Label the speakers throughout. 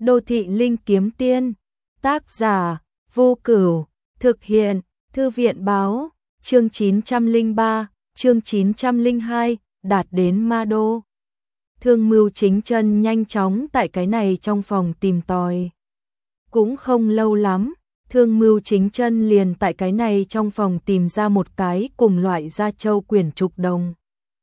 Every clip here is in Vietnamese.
Speaker 1: Đô thị linh kiếm tiên, tác giả, Vô Cửu, thực hiện, Thư viện báo, chương 903, chương 902, đạt đến Ma Đô. Thương Mưu Chính Chân nhanh chóng tại cái này trong phòng tìm tòi. Cũng không lâu lắm, Thương Mưu Chính Chân liền tại cái này trong phòng tìm ra một cái cùng loại gia châu quyển trục đồng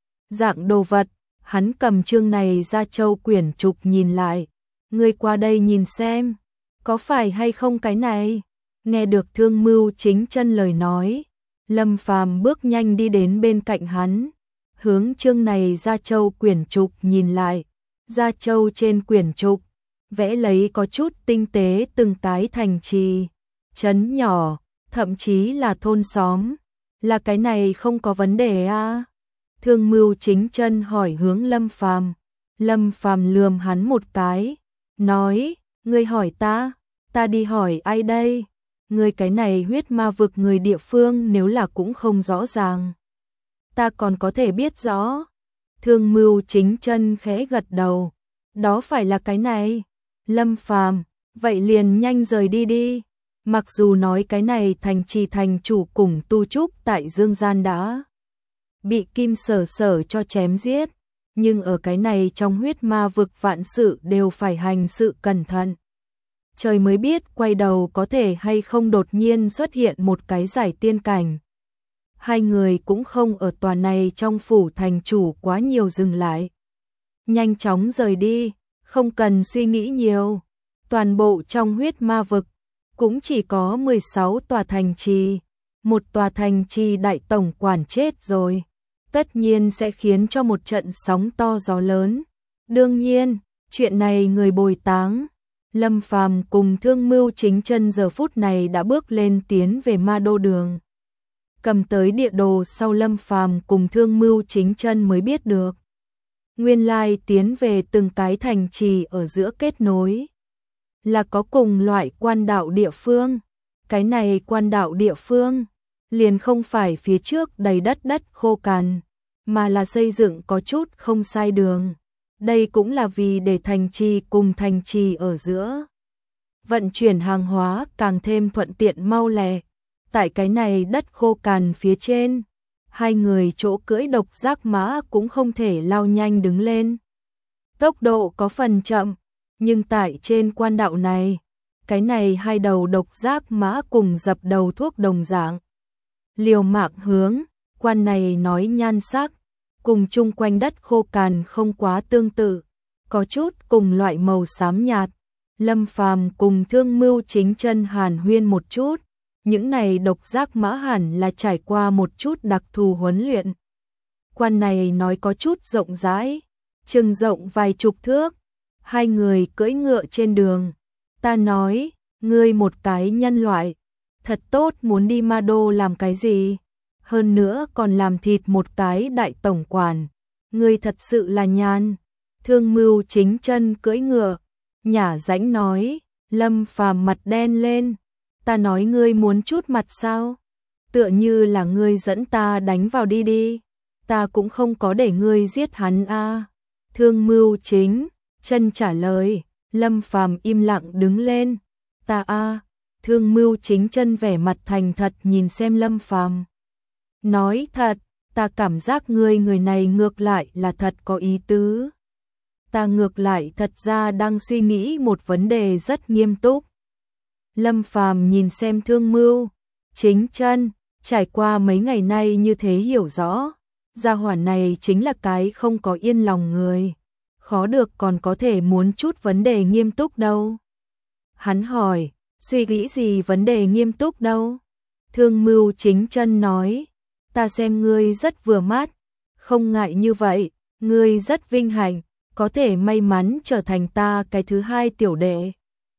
Speaker 1: dạng đồ vật, hắn cầm chương này gia châu quyển trục nhìn lại. Ngươi qua đây nhìn xem, có phải hay không cái này? Nghe được Thương Mưu Chính Chân lời nói, Lâm Phàm bước nhanh đi đến bên cạnh hắn, hướng chương này gia châu quyển trục nhìn lại. Gia châu trên quyển trục vẽ lấy có chút tinh tế từng cái thành trì, trấn nhỏ, thậm chí là thôn xóm. Là cái này không có vấn đề à? Thương Mưu Chính Chân hỏi hướng Lâm Phàm. Lâm Phàm lườm hắn một cái, nói, ngươi hỏi ta đi hỏi ai đây? Ngươi cái này huyết ma vực người địa phương nếu là cũng không rõ ràng, ta còn có thể biết rõ. Thương Mưu Chính Chân khẽ gật đầu, đó phải là cái này. Lâm Phàm, vậy liền nhanh rời đi đi. Mặc dù nói cái này thành trì thành chủ cùng tu trúc tại Dương Gian đã bị Kim Sở Sở cho chém giết, nhưng ở cái này trong huyết ma vực vạn sự đều phải hành sự cẩn thận. Trời mới biết quay đầu có thể hay không đột nhiên xuất hiện một cái giải tiên cảnh. Hai người cũng không ở tòa này trong phủ thành chủ quá nhiều dừng lại. Nhanh chóng rời đi, không cần suy nghĩ nhiều. Toàn bộ trong huyết ma vực cũng chỉ có 16 tòa thành trì. Một tòa thành trì đại tổng quản chết rồi, tất nhiên sẽ khiến cho một trận sóng to gió lớn. Đương nhiên, chuyện này người bồi táng. Lâm Phàm cùng Thương Mưu Chính Chân giờ phút này đã bước lên tiến về Ma Đô đường. Cầm tới địa đồ sau, Lâm Phàm cùng Thương Mưu Chính Chân mới biết được, nguyên lai tiến về từng cái thành trì ở giữa kết nối là có cùng loại quan đạo địa phương. Cái này quan đạo địa phương liền không phải phía trước đầy đất khô cằn, mà là xây dựng có chút không sai đường. Đây cũng là vì để thành trì cùng thành trì ở giữa vận chuyển hàng hóa càng thêm thuận tiện mau lẹ. Tại cái này đất khô cằn phía trên, hai người chỗ cưỡi độc giác mã cũng không thể lao nhanh đứng lên. Tốc độ có phần chậm, nhưng tại trên quan đạo này, cái này hai đầu độc giác mã cùng dập đầu thuốc đồng dạng. Liều mạng hướng, quan này nói nhan sắc, cùng chung quanh đất khô cằn không quá tương tự, có chút cùng loại màu xám nhạt. Lâm Phàm cùng Thương Mưu Chính Chân hàn huyên một chút, những này độc giác mã hẳn là trải qua một chút đặc thù huấn luyện. Quan này nói có chút rộng rãi, chừng rộng vài chục thước. Hai người cưỡi ngựa trên đường. Ta nói, ngươi một cái nhân loại, thật tốt muốn đi Ma Đô làm cái gì? Hơn nữa còn làm thịt một cái đại tổng quản. Ngươi thật sự là nhàn. Thương Mưu Chính Chân cưỡi ngựa, nhả rãnh nói. Lâm Phàm mặt đen lên. Ta nói ngươi muốn chút mặt sao? Tựa như là ngươi dẫn ta đánh vào đi. Ta cũng không có để ngươi giết hắn a. Thương Mưu Chính Chân trả lời. Lâm Phàm im lặng đứng lên. Ta a. Thương Mưu Chính Chân vẻ mặt thành thật nhìn xem Lâm Phàm, nói thật, ta cảm giác ngươi người này ngược lại là thật có ý tứ. Ta ngược lại thật ra đang suy nghĩ một vấn đề rất nghiêm túc. Lâm Phàm nhìn xem Thương Mưu Chính Chân, trải qua mấy ngày nay như thế hiểu rõ, gia hỏa này chính là cái không có yên lòng người, khó được còn có thể muốn chút vấn đề nghiêm túc đâu. Hắn hỏi, suy nghĩ gì vấn đề nghiêm túc đâu? Thương Mưu Chính Chân nói, ta xem ngươi rất vừa mắt, không ngại như vậy, ngươi rất vinh hạnh, có thể may mắn trở thành ta cái thứ hai tiểu đệ.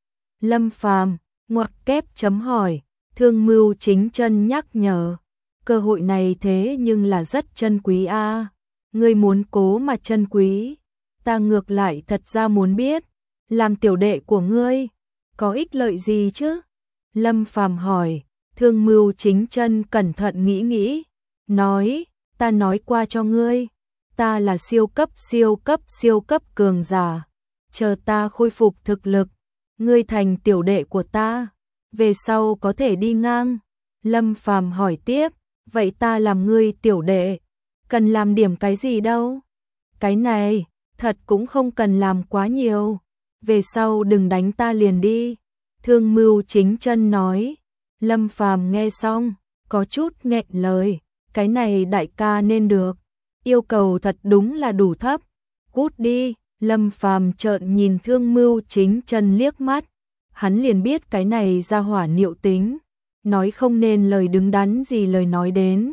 Speaker 1: Lâm Phàm ngoặc kép chấm hỏi. Thương Mưu Chính Chân nhắc nhở, cơ hội này thế nhưng là rất chân quý a. Ngươi muốn cố mà chân quý, ta ngược lại thật ra muốn biết, làm tiểu đệ của ngươi có ích lợi gì chứ? Lâm Phàm hỏi. Thương Mưu Chính Chân cẩn thận nghĩ, nói, ta nói qua cho ngươi, ta là siêu cấp cường giả, chờ ta khôi phục thực lực, ngươi thành tiểu đệ của ta, về sau có thể đi ngang. Lâm Phàm hỏi tiếp, vậy ta làm ngươi tiểu đệ, cần làm điểm cái gì đâu? Cái này, thật cũng không cần làm quá nhiều, về sau đừng đánh ta liền đi. Thương Mưu Chính Chân nói. Lâm Phàm nghe xong, có chút nghẹn lời, cái này đại ca nên được, yêu cầu thật đúng là đủ thấp. Cút đi. Lâm Phàm trợn nhìn Thương Mưu Chính Chân liếc mắt, hắn liền biết cái này ra hỏa niệu tính, nói không nên lời đứng đắn gì lời nói đến.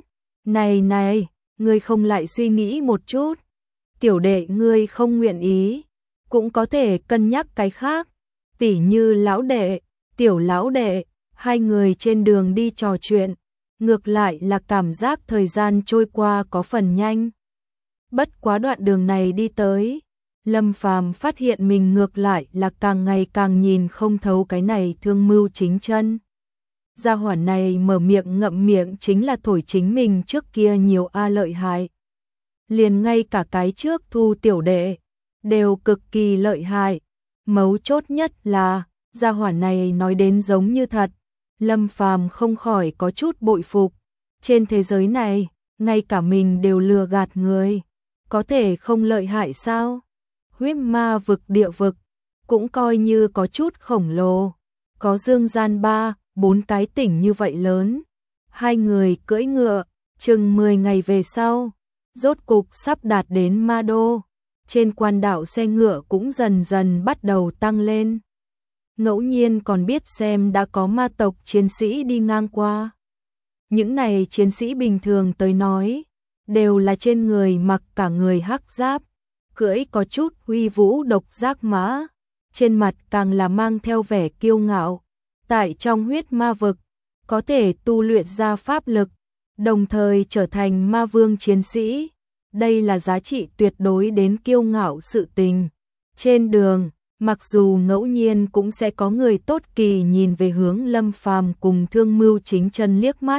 Speaker 1: Này, ngươi không lại suy nghĩ một chút, tiểu đệ ngươi không nguyện ý, cũng có thể cân nhắc cái khác, tỉ như lão đệ, tiểu lão đệ, hai người trên đường đi trò chuyện, ngược lại là cảm giác thời gian trôi qua có phần nhanh. Bất quá đoạn đường này đi tới, Lâm Phàm phát hiện mình ngược lại là càng ngày càng nhìn không thấu cái này Thương Mưu Chính Chân. Gia hỏa này mở miệng ngậm miệng chính là thổi chính mình trước kia nhiều lợi hại. Liền ngay cả cái trước thu tiểu đệ, đều cực kỳ lợi hại. Mấu chốt nhất là, gia hỏa này nói đến giống như thật. Lâm Phàm không khỏi có chút bội phục. Trên thế giới này, ngay cả mình đều lừa gạt người. Có thể không lợi hại sao? Huyết ma vực địa vực, cũng coi như có chút khổng lồ. Có dương gian 3-4 cái tỉnh như vậy lớn. Hai người cưỡi ngựa, chừng 10 ngày về sau, rốt cục sắp đạt đến Ma Đô. Trên quan đảo xe ngựa cũng dần dần bắt đầu tăng lên. Ngẫu nhiên còn biết xem đã có ma tộc chiến sĩ đi ngang qua. Những này chiến sĩ bình thường tới nói, đều là trên người mặc cả người hắc giáp, cưỡi có chút huy vũ độc giác mã, trên mặt càng là mang theo vẻ kiêu ngạo. Tại trong huyết ma vực, có thể tu luyện ra pháp lực, đồng thời trở thành ma vương chiến sĩ. Đây là giá trị tuyệt đối đến kiêu ngạo sự tình. Trên đường, mặc dù ngẫu nhiên cũng sẽ có người tốt kỳ nhìn về hướng Lâm Phàm cùng Thương Mưu Chính Chân liếc mắt,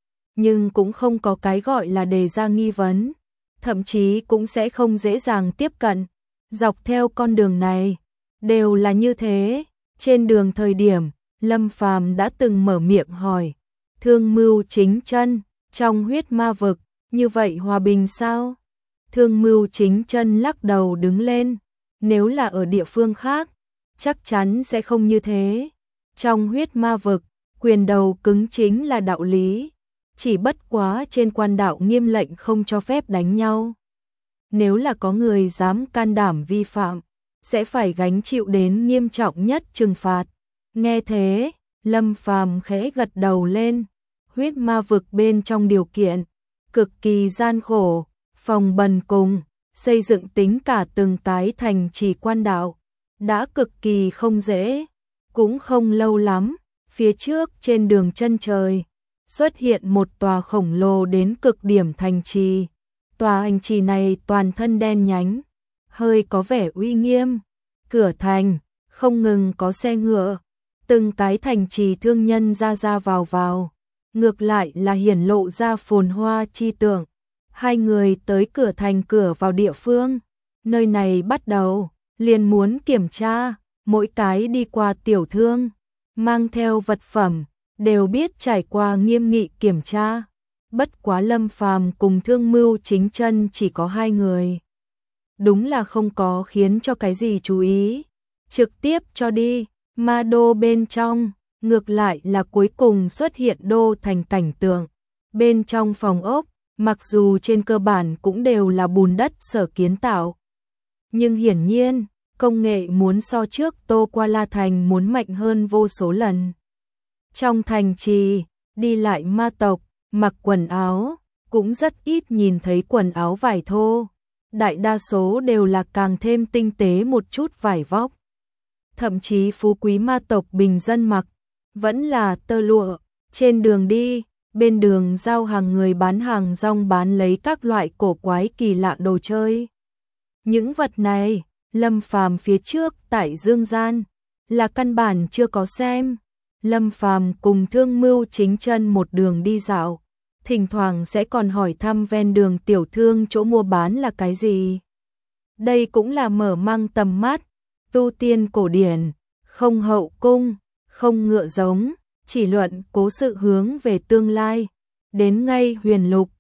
Speaker 1: nhưng cũng không có cái gọi là đề ra nghi vấn, thậm chí cũng sẽ không dễ dàng tiếp cận. Dọc theo con đường này, đều là như thế. Trên đường thời điểm, Lâm Phàm đã từng mở miệng hỏi, Thương Mưu Chính Chân, trong huyết ma vực, như vậy hòa bình sao? Thương Mưu Chính Chân lắc đầu đứng lên, nếu là ở địa phương khác, chắc chắn sẽ không như thế. Trong huyết ma vực, quyền đầu cứng chính là đạo lý, chỉ bất quá trên quan đạo nghiêm lệnh không cho phép đánh nhau. Nếu là có người dám can đảm vi phạm, sẽ phải gánh chịu đến nghiêm trọng nhất trừng phạt. Nghe thế, Lâm Phàm khẽ gật đầu lên. Huyết ma vực bên trong điều kiện cực kỳ gian khổ, phòng bần cùng, xây dựng tính cả từng cái thành trì quan đạo, đã cực kỳ không dễ. Cũng không lâu lắm, phía trước trên đường chân trời, xuất hiện một tòa khổng lồ đến cực điểm thành trì. Tòa thành trì này toàn thân đen nhánh, hơi có vẻ uy nghiêm. Cửa thành, không ngừng có xe ngựa, từng cái thành trì thương nhân ra vào. Ngược lại là hiển lộ ra phồn hoa chi tượng. Hai người tới cửa thành cửa vào địa phương, nơi này bắt đầu, liền muốn kiểm tra, mỗi cái đi qua tiểu thương, mang theo vật phẩm, đều biết trải qua nghiêm nghị kiểm tra. Bất quá Lâm Phàm cùng Thương Mưu Chính Chân chỉ có hai người. Đúng là không có khiến cho cái gì chú ý, trực tiếp cho đi. Ma Đô bên trong, ngược lại là cuối cùng xuất hiện đô thành cảnh tượng. Bên trong phòng ốc, mặc dù trên cơ bản cũng đều là bùn đất sở kiến tạo, nhưng hiển nhiên, công nghệ muốn so trước Tô Qua La Thành muốn mạnh hơn vô số lần. Trong thành trì, đi lại ma tộc, mặc quần áo, cũng rất ít nhìn thấy quần áo vải thô. Đại đa số đều là càng thêm tinh tế một chút vải vóc. Thậm chí phú quý ma tộc bình dân mặc, vẫn là tơ lụa. Trên đường đi, bên đường giao hàng người bán hàng rong bán lấy các loại cổ quái kỳ lạ đồ chơi. Những vật này, Lâm Phàm phía trước tại Dương Gian, là căn bản chưa có xem. Lâm Phàm cùng Thương Mưu Chính Chân một đường đi dạo, thỉnh thoảng sẽ còn hỏi thăm ven đường tiểu thương chỗ mua bán là cái gì. Đây cũng là mở mang tầm mắt, tu tiên cổ điển, không hậu cung, không ngựa giống, chỉ luận cố sự hướng về tương lai. Đến ngay Huyền Lục,